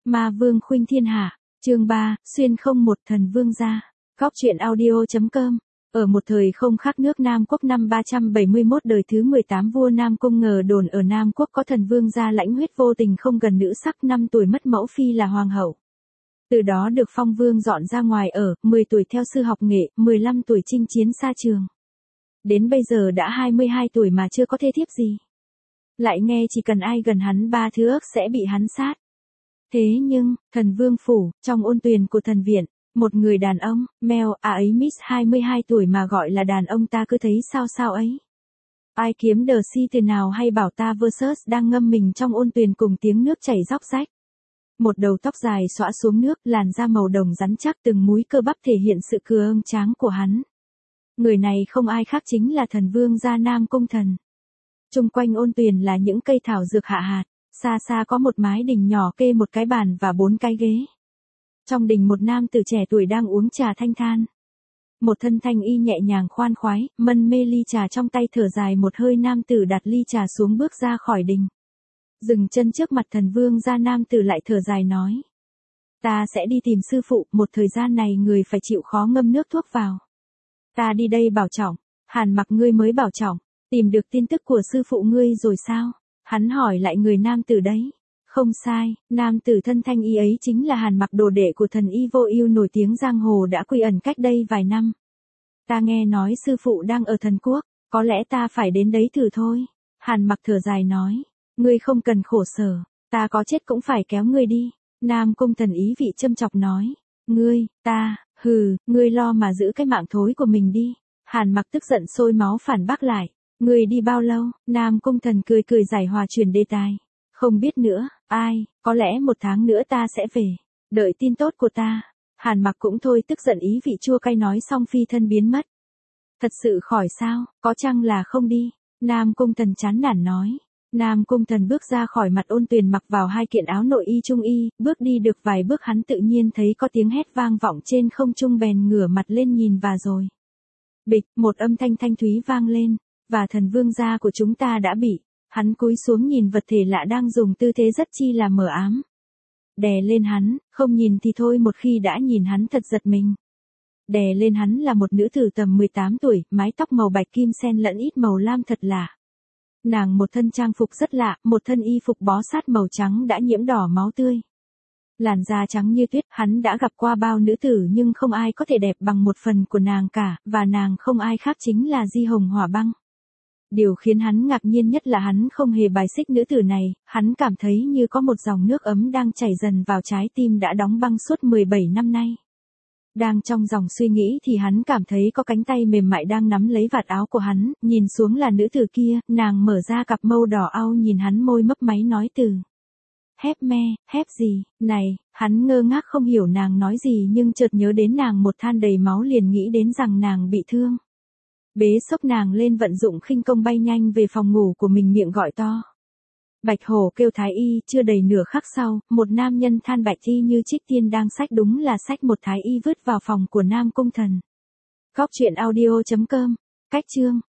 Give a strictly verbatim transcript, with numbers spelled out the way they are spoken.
Ma vương khuynh thiên hạ, chương ba, xuyên không một thần vương gia. Góc truyện audio.com. Ở một thời không khác nước Nam Quốc năm ba trăm bảy mươi mốt đời thứ mười tám vua Nam Cung ngờ đồn ở Nam Quốc có thần vương gia lãnh huyết vô tình không gần nữ sắc, năm tuổi mất mẫu phi là hoàng hậu. Từ đó được phong vương dọn ra ngoài ở, mười tuổi theo sư học nghệ, mười lăm tuổi chinh chiến xa trường. Đến bây giờ đã hai mươi hai tuổi mà chưa có thê thiếp gì. Lại nghe chỉ cần ai gần hắn ba thứ ức sẽ bị hắn sát. Thế nhưng, thần vương phủ, trong ôn tuyền của thần viện, một người đàn ông, Mel, à ấy Miss hai mươi hai tuổi mà gọi là đàn ông ta cứ thấy sao sao ấy. Ai kiếm đờ si từ nào hay bảo ta versus đang ngâm mình trong ôn tuyền cùng tiếng nước chảy róc rách. Một đầu tóc dài xõa xuống nước, làn da màu đồng rắn chắc, từng múi cơ bắp thể hiện sự cường tráng của hắn. Người này không ai khác chính là thần vương gia Nam Cung Thần. Chung quanh ôn tuyền là những cây thảo dược hạ hạt, xa xa có một mái đình nhỏ kê một cái bàn và bốn cái ghế. Trong đình một nam tử trẻ tuổi đang uống trà thanh than. Một thân thanh y nhẹ nhàng khoan khoái, mân mê ly trà trong tay, thở dài một hơi, nam tử đặt ly trà xuống bước ra khỏi đình. Dừng chân trước mặt thần vương gia, nam tử lại thở dài nói. Ta sẽ đi tìm sư phụ, một thời gian này người phải chịu khó ngâm nước thuốc vào. Ta đi đây bảo trọng. Hàn Mặc, ngươi mới bảo trọng, tìm được tin tức của sư phụ ngươi rồi sao? Hắn hỏi lại người nam tử đấy. Không sai, nam tử thân thanh y ấy chính là Hàn Mặc, đồ đệ của thần y Vô Ưu nổi tiếng giang hồ đã quy ẩn cách đây vài năm. Ta nghe nói sư phụ đang ở thần quốc, có lẽ ta phải đến đấy thử thôi. Hàn Mặc thở dài nói, ngươi không cần khổ sở, ta có chết cũng phải kéo ngươi đi. Nam Cung Thần ý vị châm chọc nói, ngươi, ta, hừ, ngươi lo mà giữ cái mạng thối của mình đi. Hàn Mặc tức giận sôi máu phản bác lại, ngươi đi bao lâu? Nam Cung Thần cười cười giải hòa chuyển đề tài. Không biết nữa, ai, có lẽ một tháng nữa ta sẽ về, đợi tin tốt của ta. Hàn Mặc cũng thôi tức giận, ý vị chua cay nói xong phi thân biến mất. Thật sự khỏi sao, có chăng là không đi? Nam Cung Thần chán nản nói. Nam Cung Thần bước ra khỏi mặt ôn tuyền, mặc vào hai kiện áo nội y trung y, bước đi được vài bước hắn tự nhiên thấy có tiếng hét vang vọng trên không trung, bèn ngửa mặt lên nhìn và rồi. Bịch, một âm thanh thanh thúy vang lên, và thần vương gia của chúng ta đã bị. Hắn cúi xuống nhìn vật thể lạ đang dùng tư thế rất chi là mờ ám. Đè lên hắn, không nhìn thì thôi, một khi đã nhìn hắn thật giật mình. Đè lên hắn là một nữ tử tầm mười tám tuổi, mái tóc màu bạch kim xen lẫn ít màu lam thật lạ. Nàng một thân trang phục rất lạ, một thân y phục bó sát màu trắng đã nhiễm đỏ máu tươi. Làn da trắng như tuyết, hắn đã gặp qua bao nữ tử nhưng không ai có thể đẹp bằng một phần của nàng cả, và nàng không ai khác chính là Di Hồng Hỏa Băng. Điều khiến hắn ngạc nhiên nhất là hắn không hề bài xích nữ tử này, hắn cảm thấy như có một dòng nước ấm đang chảy dần vào trái tim đã đóng băng suốt mười bảy năm nay. Đang trong dòng suy nghĩ thì hắn cảm thấy có cánh tay mềm mại đang nắm lấy vạt áo của hắn, nhìn xuống là nữ tử kia, nàng mở ra cặp mâu đỏ au nhìn hắn, môi mấp máy nói từ. Hép me, hép gì, này, hắn ngơ ngác không hiểu nàng nói gì nhưng chợt nhớ đến nàng một than đầy máu, liền nghĩ đến rằng nàng bị thương. Bế xốc nàng lên, vận dụng khinh công bay nhanh về phòng ngủ của mình, miệng gọi to. Bạch hổ kêu thái y. Chưa đầy nửa khắc sau, một nam nhân than bạch y như trích tiên đang xách, đúng là xách một thái y vứt vào phòng của Nam Cung Thần. Góc truyện audio.com. Cách chương